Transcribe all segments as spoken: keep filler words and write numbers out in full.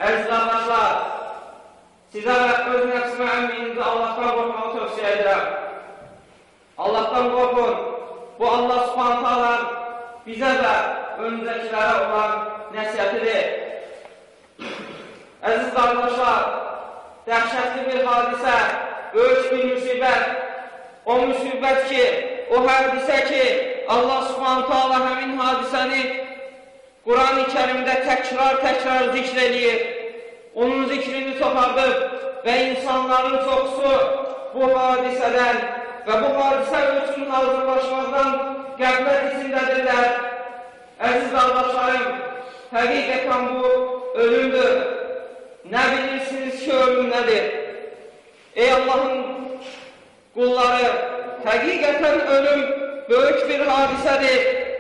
Əziz qardaşlar, sizə və öz nəfsimə əmrinizi Allahdan qorxmağı tövsiyə edirəm. Allahdan qorxun, bu Allah Subhanahu taala bizə və önümüzdəkilərə olan nəsihətidir. Əziz qardaşlar, dəhşətli bir hadisə, böyük bir müsibət, o müsibət ki, o hadisə ki, Allah Subhanahu taala həmin hadisəni Quran-ı Kərimdə təkrar-təkrar zikr eləyir. Onun zikrini çoxardıb və insanların çoxusu bu hadisədən və bu hadisə üçün hazırlaşmaqdan qəflət içindədirlər. Əziz qardaşlarım, həqiqətən bu ölümdür. Nə bilirsiniz ki, ölüm nədir? Ey Allahın qulları, həqiqətən ölüm böyük bir hadisədir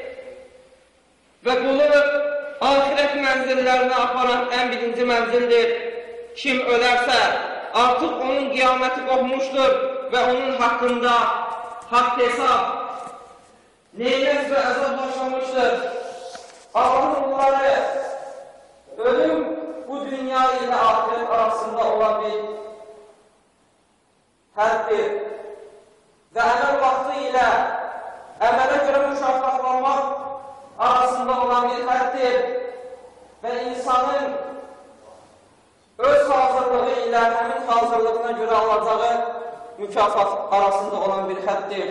və qulu ahirət mənzillərinə aparan ən birinci mənzildir. Kim ölərsə, artıq onun qiyaməti qopmuşdur və onun haqqında haqq hesab, neylət və əzab başlamışdır. Allahın qulları, ölüm bu dünya ilə ahirət arasında olan bir həddir və əməl vaxtı ilə əmələ görə mükafatlanmaq arasında olan bir həddir və insanın öz hazırlığı ilə həmin hazırlığına görə alacağı mükafat arasında olan bir həddir.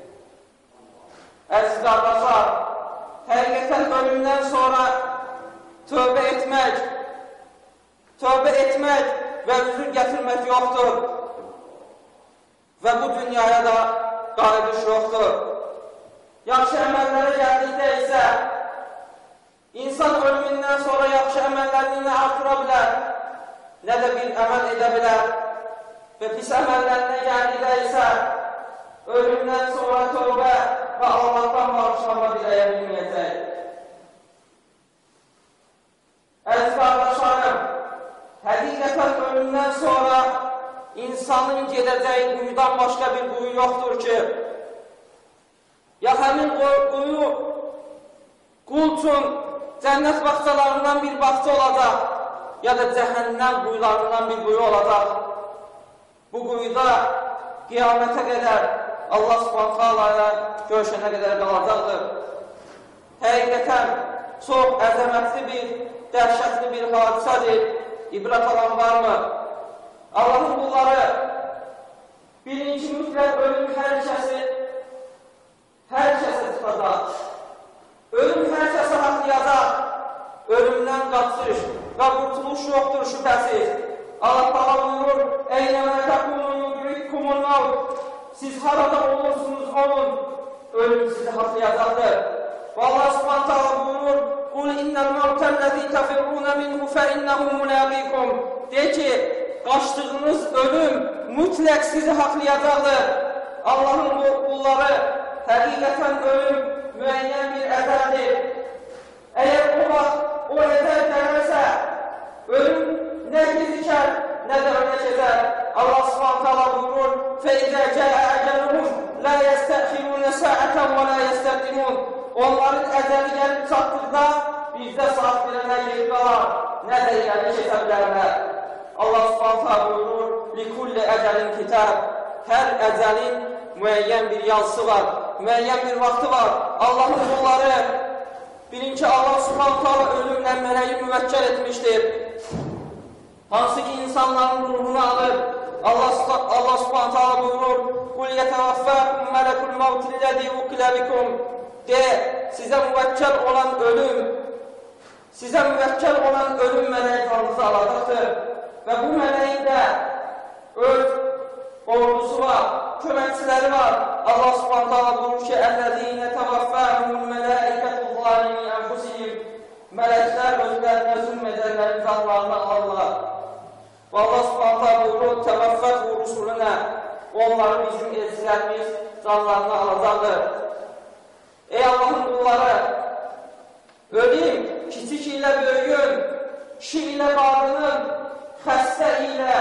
Əziz qardaşlar, həqiqətən ölümdən sonra tövbə etmək, tövbə etmək və üzr gətirmək yoxdur və bu dünyaya da qayıdış yoxdur. Yaxşı əməllərə gəldikdə isə insan ölümündən sonra yaxşı əməllərini nə artıra bilər, nə də bir əməl edə bilər və pis əməllərinə gəldikdə isə ölümdən sonra tövbə və Allahdan bağışlanma diləyə bilməyəcək. Əziz qardaşlarım, həqiqətən ölümdən sonra insanın gedəcəyi quyudan başqa bir quyu yoxdur ki, ya həmin quyu qul üçün cənnət bağçalarından bir bağça olacaq, ya da cəhənnəm quyularından bir quyu olacaq. Bu quyuda qiyamətə qədər Allah Subhanahu taalaya görüşənə qədər qalacaqdır. Həqiqətən çox əzəmətli bir, dəhşətli bir hadisədir. İbrət alan varmı? Allahın qulları, birinci mütləq ölüm hər kəsi, hər kəsə çıxacaq. Ölüm hər kəsə haqlayacaq. Ölümdən qaçış və qurtuluş yoxdur şübhəsiz. Allah Taala buyurur: "Eynəmə təkunun yudrikkumul mevt." Siz harada olursunuz olun, ölüm sizi haqlayacaqdır. Və Allah Subhanahu taala buyurur: "Qul innel mevtellezî tefirrûne minhu fe innehu mulâqîkum." De ki, qaçdığınız ölüm mütləq sizi haqlayacaqdır. Allahın qulları, həqiqətən ölüm müəyyən bir ədəldir. Əgər o vaxt o ədəl gəlməsə, ölüm nə gecikər, nə də önə keçər. Allah Subhanahu taala buyurur: "Fəizə cəə əcəluhum la yestəxirûne səətən və la yestəqdimun." Onların əcəli gəlib çatdıqda bizdə saat birənə geri qalar, nə də irəli keçə bilərlər. Allah Subhanahu taala buyurur: "Likulli əcəlin kitab." Hər əcəlin müəyyən bir yazısı var, müəyyən bir vaxtı var. Allahın qulları, birinci Allah Subhanahu taala ölümlə mələyi müvəkkəl etmişdir. Hansı ki insanların ruhunu alır. Allah, Allah Subhanahu taala buyurur: "Qul yetevaffakum melekul mevt ellezî vukile bikum." De, sizə müvəkkəl olan ölüm, sizə müvəkkəl olan ölüm mələyi canınızı alacaqdır. Və bu mələyin də öz ordusu var, köməkçiləri var. Allah Subhanahu taala buyurur ki: "Ellezîne tevaffâhumul melâikatu zâlimî enfusihim." Mələklər özlərinə zülm edənlərin canlarını alırlar. Və Allah Subhanahu taala buyurur: "Tevaffâhu rusuluna." Onları bizim elçilərimiz canlarını alacaqdır. Ey Allahın qulları, ölüm kiçik ilə böyüyün, kişi ilə qadının, xəstə ilə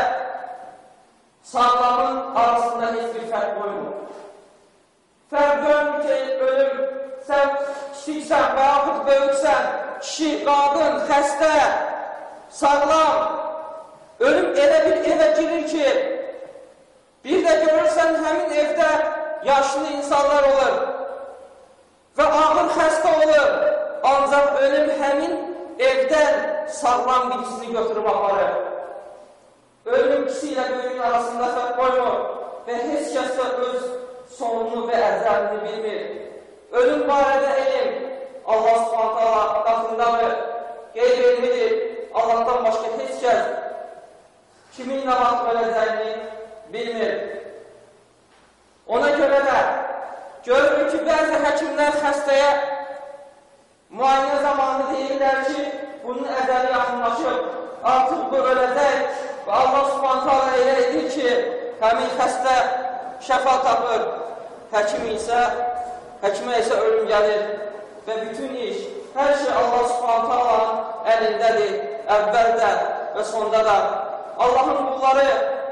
sağlamın arasında heç bir fərq qoymur. Fərq görmür ki, ölüm, sən kiçiksən və yaxud böyüksən, kişi, qadın, xəstə, sağlam. Ölüm elə bir evə girir ki, bir də görürsən həmin evdə yaşlı insanlar olur və ağır xəstə olur. Ancaq ölüm həmin evdən sağlam birisini götürüb aparır. Ölüm ikisi ilə böyüyün arasında fərq qoymur və heç kəs də öz sonunu və əzəlini bilmir. Ölüm barədə elm Allah Subhanahu taala qatındadır, qeyb-elmidir. Allahdan başqa heç kəs kimin nə vaxt öləcəyini bilmir. Ona görə də görürük ki, bəzi həkimlər xəstəyə müayinə zamanı deyirlər ki, bunun ədəli yaxınlaşıb, artıq bu öləcək və Allah Subhanahu taala elə edir ki, həmin xəstə şəfa tapır, həkim isə, həkimə isə ölüm gəlir və bütün iş, hər şey Allah Subhanahu taalanın əlindədir, əvvəldə və sonda da. Allahın qulları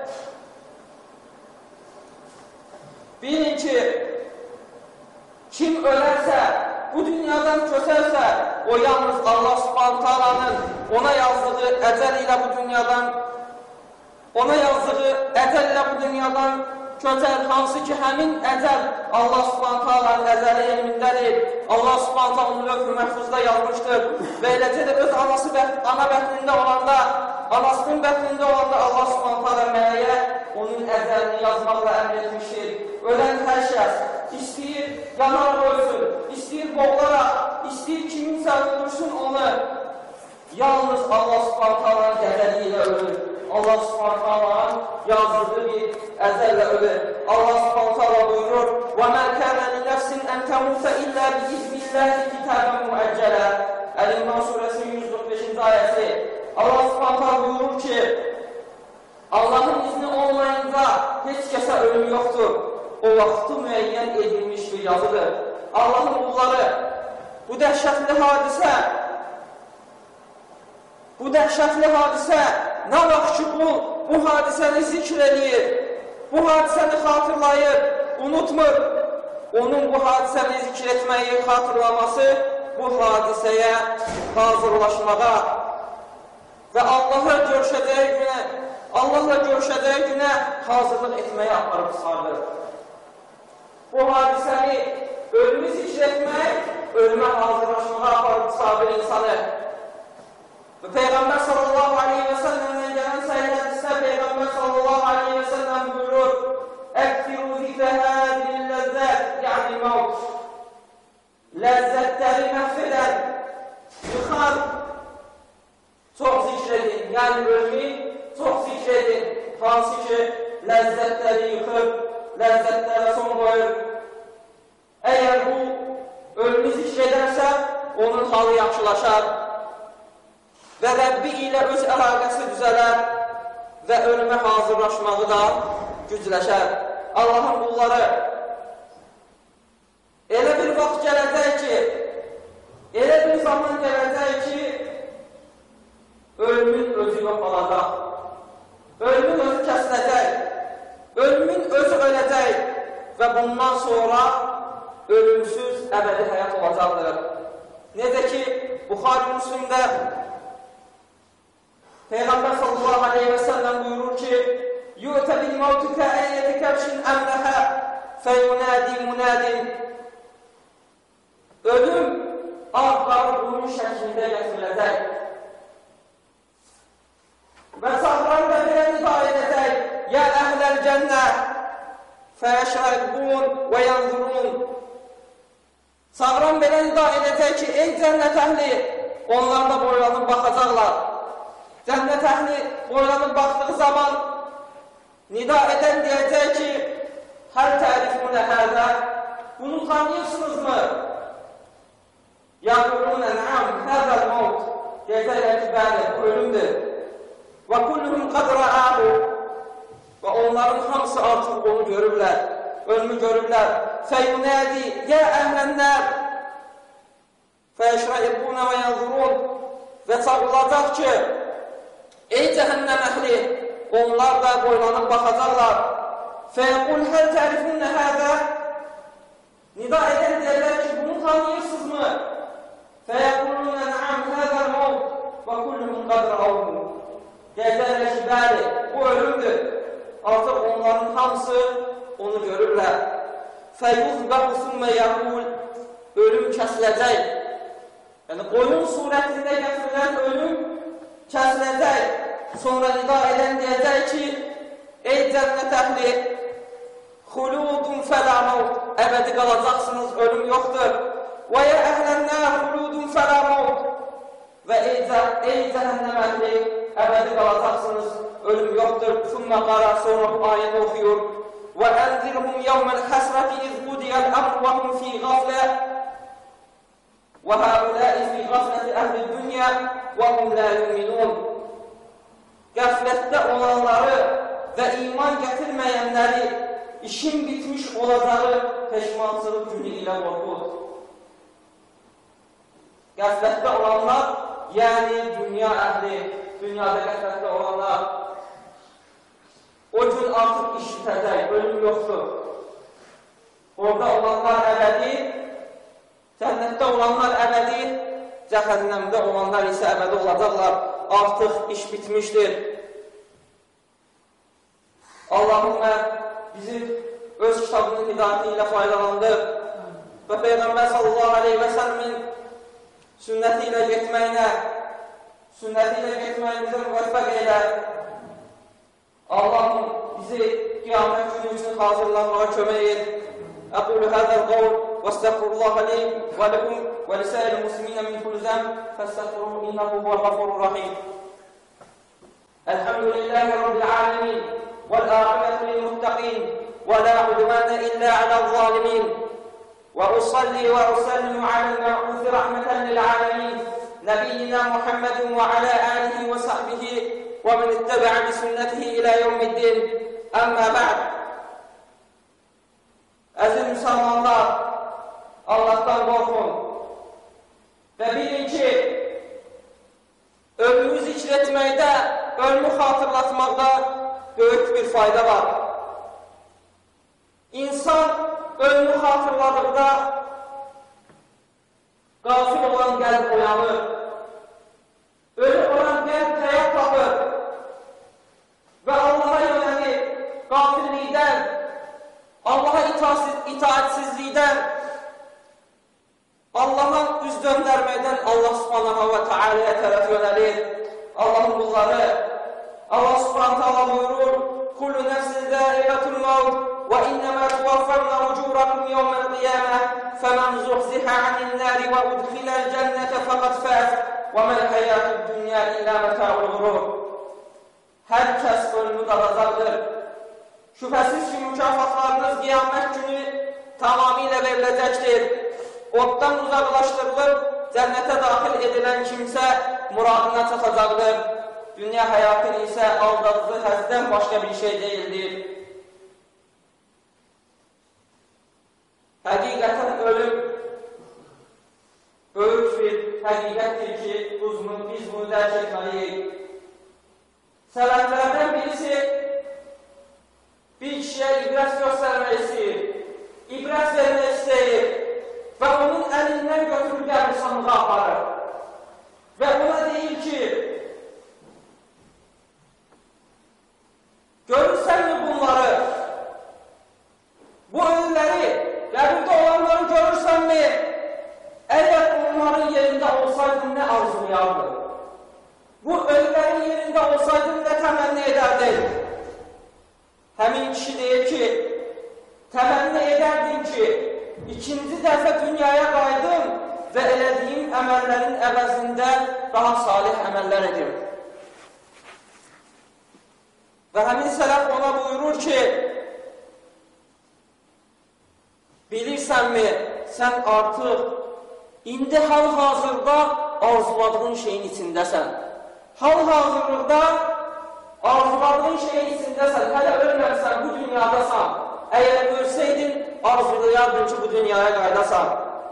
bilin ki, kim ölərsə, bu dünyadan köçərsə, o yalnız Allah Subhanahu taalanın ona yazdığı əcəl ilə bu dünyadan ona yazdığı əcəl ilə bu dünyadan köçər, hansı ki, həmin əcəl Allah Subhanahu taalanın əcəli elmindədir. Allah Subhanahu taala onu lövh-ü məhfuzda yazmışdır və eləcə də öz anası ana bətnində olanda, anasının bətnində olanda Allah Subhanahu taala mələyə onun əcəlini yazmaqla əmr etmişdir. Ölən hər şəxs istəyir yanar ölsün, istəyir boğularaq, istəyir kiminsə öldürsün onu. Yalnız Allah Subhanahu taalanın əcəli ilə ölür. Allah Subhanahu taalanın yazdığı bir əcəllə ölür. Allah Subhanahu taala buyurur: وَمَا كَانَ لِنَفْسٍ أَنْ تَمُوتَ إِلَّا بِإِذْنِ اللَّهِ كِتَابًا مُؤَجَّلًا. Əl-İmran surəsinin yüz qırx beşinci ayəsi. Allah Subhanahu taala buyurur ki, Allahın izni olmayınca heç kəsə ölüm yoxdur. O vaxtı müəyyən edilmiş bir yazıdır. Allahın qulları, bu dəhşətli hadisə, bu dəhşətli hadisə, nə vaxt ki, qul bu hadisəni zikr edir, bu hadisəni xatırlayır, unutmur, onun bu hadisəni zikr etməyi, xatırlaması bu hadisəyə hazırlaşmağa və Allahla görüşəcəyi günə, Allahla görüşəcəyi günə hazırlıq etməyə aparıb sardır. Bu hadisəni ölümü zikr etmək, ölümə hazırlaşmağa aparıb sabir insanı. Və Peyğəmbər sallallahu aleyhi və səlləmdən gələn səhih hədisdə Peyğəmbər sallallahu aleyhi və səlləm buyurur: "Əkfiru zikrə hədil ləzzət, yəni mavt." Ləzzətləri məhv edən, yıxar, çox zikr edin, yəni ölümü çox zikr edin. Hansı ki, ləzzətləri yıxır, ləzzətlərə son qoyur. Əgər bu ölümü zikr edərsə, onun halı yaxşılaşar və Rəbbi ilə öz əlaqəsi düzələr və ölümə hazırlaşmağı da gücləşər. Allahın qulları, elə bir vaxt gələcək ki, elə bir zaman gələcək ki, ölümün özü yox olacaq, ölümün özü kəsiləcək, ölümün özü öləcək və bundan sonra ölümsüz əbədi həyat olacaqdır. Necə ki, Buxari Müslimdə Peyğəmbər sallallahu aleyhi və səlləm buyurur ki, "Yu'tə bil-mavtu kə'əyyəti kəbşin əmləhə fəyunədi munədin." Ölüm ağları bunun şəklində gətiriləcək və sağlar da belə nida edəcək: "Yə əhləl cənnə fəyəşrəqbun və yanzurun." Sağran belə nida edəcək ki, ey cənnət əhli, onlar da boylanıb baxacaqlar. Cənnət əhli boylanıb baxdığı zaman nida edən deyəcək ki, "Həl tərifunə hədə, bunu tanıyırsınızmı?" "Yaqulunə nəam, hədəl mavt." Deyəcəklər ki, bəli, bu ölümdür. "Və kulluhum qad rə'ahu." Və onların hamısı artıq onu görürlər, ölümü görürlər. "Fəyunədi, yə əhlənlər, fəyəşrəqbunə və yanzurun." Və çağırılacaq ki, ey cəhənnəm əhli, onlar da boylanıb baxacaqlar. Fəyəqul həl tərifunə hədə. Nida edən deyərlər ki, bunu tanıyırsınızmı? Fəyəqulunə nəam hədəl mavt. və kulluhum qad ra'awhu. Deyəcəklər ki, bəli, bu ölümdür. Artıq onların hamısı onu görürlər. Fəyuzbəhu sümmə yəqul, ölüm kəsiləcək. Yəni, qoyun surətində gətirilən ölüm kəsiləcək. Sonra nida edən deyəcək ki, ey cənnət əhli, xuludun fələ mavt, əbədi qalacaqsınız, ölüm yoxdur. Və yə əhlənlər xuludun fələ mavt, və ey cəhənnəm əhli, əbədi qalacaqsınız, ölüm yoxdur. Sümmə qara, sonra bu ayəni oxuyur. Və ənzirhum yevməl həsrəti iz qudiyəl əmr və hum fi qaflə və həuləi fi qafləti əhli dünya və hum lə yuminun. Qəflətdə olanları və iman gətirməyənləri, işin bitmiş olacağı peşmançılıq günü ilə qorxud. Qəflətdə olanlar, yəni dünya əhli, dünyada qəflətdə olanlar, o gün artıq iş bitəcək, ölüm yoxdur. Orada olanlar əbədi, cənnətdə olanlar əbədi, cəhənnəmdə olanlar isə əbədi olacaqlar. Artıq iş bitmişdir. Allahümmə bizi öz kitabının hidayəti ilə faydalandır və Peyğəmbər sallallahu aleyhi və səlləmin sünnəti ilə getməyinə, sünnəti ilə getməyinizə müvəffəq elə. Allahım bizi qiyamət günü üçün hazırlanmağa kömək et. Əqulu həzəl qavl və estəğfirullah li və ləkum və lisəil musliminə min kulli zəm fəstəğfiruhu innehu huvel gafurur rahim. Elhamdülillahi rabbil alamin vel aqibatu lil muttaqin və la udvana illa alal zalimin. Və usalli və usallimu alal meb'uth rahmeten lil alamin nebiyyina Muhammedin və ala alihi və sahbihi və men ittaba'a bi sunnetihi ila yevmiddin. Amma ba'd. Əziz müsəlmanlar, Allahdan qorxun və bilin ki, ölümü zikr etməkdə, ölümü xatırlatmaqda böyük bir fayda var. İnsan ölümü xatırladıqda qafil olan qəlb oyanır. Ölü olan qəlb həyat tapır və Allaha yönəlir, qafillikdən, Allaha itaatsizlikdən, Allaha üz döndərməkdən Allah subhanahu və teala'ya tərəf yönəlir. Allahın qulları, Allah subhanahu teala buyurur, kullu nəfsin zâiqatul mavt və innəmə tuvaffavna ucurakum yevməl qiyamə fəmən zuhziha anin nâri və udxiləl cənnətə fəqad fəz və məl həyatud dünya illə məta'ul ğurur. Hər kəs ölümü dadacaqdır. Şübhəsiz ki, mükafatlarınız qiyamət günü tamamilə veriləcəkdir. Oddan uzaqlaşdırılıb, cənnətə daxil edilən kimsə muradına çatacaqdır. Dünya həyatı isə aldadıcı həzdən başqa bir şey deyildir. Həqiqətən ölüm böyük bir həqiqətdir ki, biz bunu dərk etməliyik. Səbəblərdən birisi, bir kişiyə ibrət göstərmək istəyir, ibrət vermək istəyir və onun əlindən götürür qəbristanlığa aparır. Və ona deyir ki, görürsənmi bunları, bu ölüləri, qəbirdə olanları görürsənmi, əgər onların yerində olsaydın nə arzulayardın? Bu ölülərin yerində olsaydın nə təmənni edərdin? Həmin kişi deyir ki, təmənni edərdin ki, ikinci dəfə dünyaya qaydım və elədiyim əməllərin əvəzində daha salih əməllər edim. Və həmin sələf ona buyurur ki, bilirsənmi, sən artıq indi hal-hazırda arzuladığın şeyin içindəsən. Hal-hazırlıqda arzuladığın şeyin içindəsən, hələ ölməmsən, bu dünyadasan. Əgər ölsəydin, arzulayardın ki, bu dünyaya qaydasan.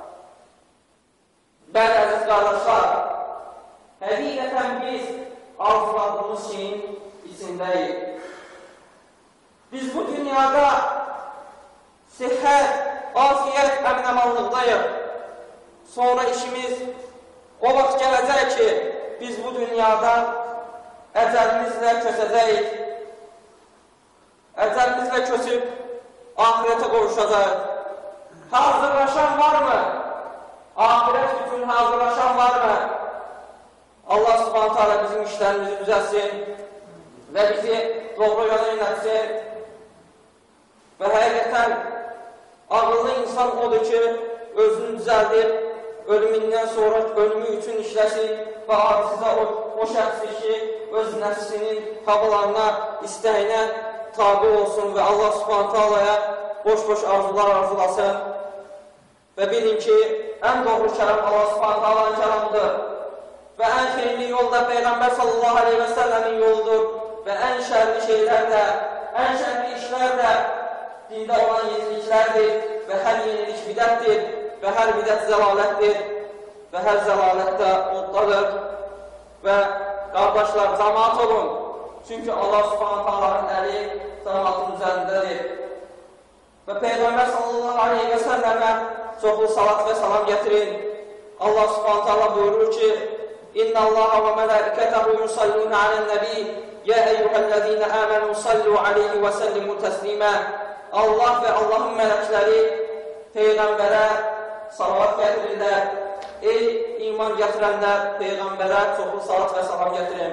Bəli, əziz qardaşlar, həqiqətən biz arzuladığımız şeyin içindəyik. Biz bu dünyada sihət, afiyət, əmin-əmanlıqdayıq. Sonra işimiz o vaxt gələcək ki, biz bu dünyada əcəlimizlə köçəcəyik. Əcəlimizlə köçüb ahirətə qovuşacaq. Hazırlaşan varmı? Ahirət üçün hazırlaşan varmı? Allah Subhanahu taala bizim işlərimizi düzəlsin və bizi doğru yola yönətsin. Və həqiqətən ağıllı insan odur ki, özünü düzəldib, ölümündən sonra ölümü üçün işləsin və acizə o, o şəxsi ki, öz nəfsinin xabalarına, istəyinə tabi olsun və Allah Subhanahu taalaya boş-boş arzular arzulasın. Və bilin ki, ən doğru kəlam Allah Subhanahu taalanın kəlamıdır. Və ən xeyirli yol da Peyğəmbər sallallahu aleyhi və səlləmin yoludur. Və ən şərli şeylər də, ən şərli işlər də dində olan yeniliklərdir və hər yenilik bidətdir və hər bidət zəlalətdir və hər zəlalət də oddadır. Və qardaşlar, cəmaat olun. Çünki Allah Subhanahu taalanın əli cəmaatın üzərindədir. Və Peyğəmbər sallallahu aleyhi və səlləmə çoxlu salat və salam gətirin. Allah Subhanahu taala buyurur ki, İnna Allaha və mələikətəhu yusalluna alən-nəbi ya eyyuhəl-ləzīnə əmənu sallu aleyhi və səllimu təslimə. Allah və Allahın mələkləri Peyğəmbərə salavat gətirirlər. Ey iman gətirənlər, Peyğəmbərə çoxlu salat və salam gətirin.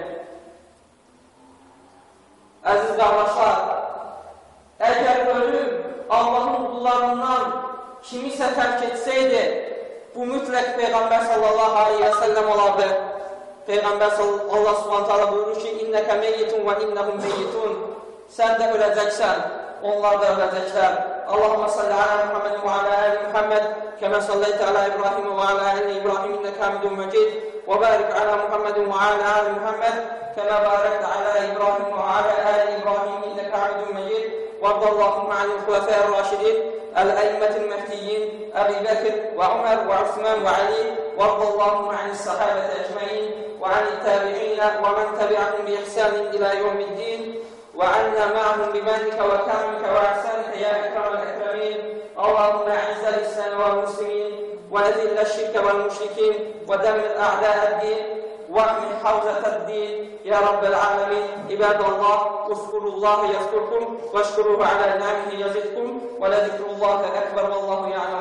Əziz qardaşlar, əgər ölüm Allahın qullarından kimisə tərk etsəydi, bu mütləq Peyğəmbər sallallahu aleyhi və səlləm olardı. Peyğəmbər Allah subhanahu taala buyurur ki, İnnəkə meyyitun və innəhum meyyitun. Sən də öləcəksən, onlar da öləcəklər. Allahumma salli ala Muhammed və ala ali Muhammed kəmə sallaytə ala İbrahim və ala ali İbrahim innəkə hamidun məcid və barik ala Muhammed və ala ali Muhammed kəmə barəkdə ala İbrahim və ala ali İbrahim innəkə hamidun məcid وارض اللهم عن الخلفاء الراشدين الأئمة المهديين أبي بكر وعمر وعثمان وعلي وارض اللهم عن الصحابة أجمعين وعن التابعين ومن تبعهم بإحسان إلى يوم الدين وعنا معهم بمنك وكرمك وإحسانك يا أكرم الأكرمين. اللهم أعز الإسلام والمسلمين وأذل الشرك والمشركين ودمر أعداء الدين واحمي حوزة الدين يا رب العالمين. عباد الله اذكروا الله يذكركم واشكروه على نعمه يزدكم ولذكر الله أكبر والله يعلم.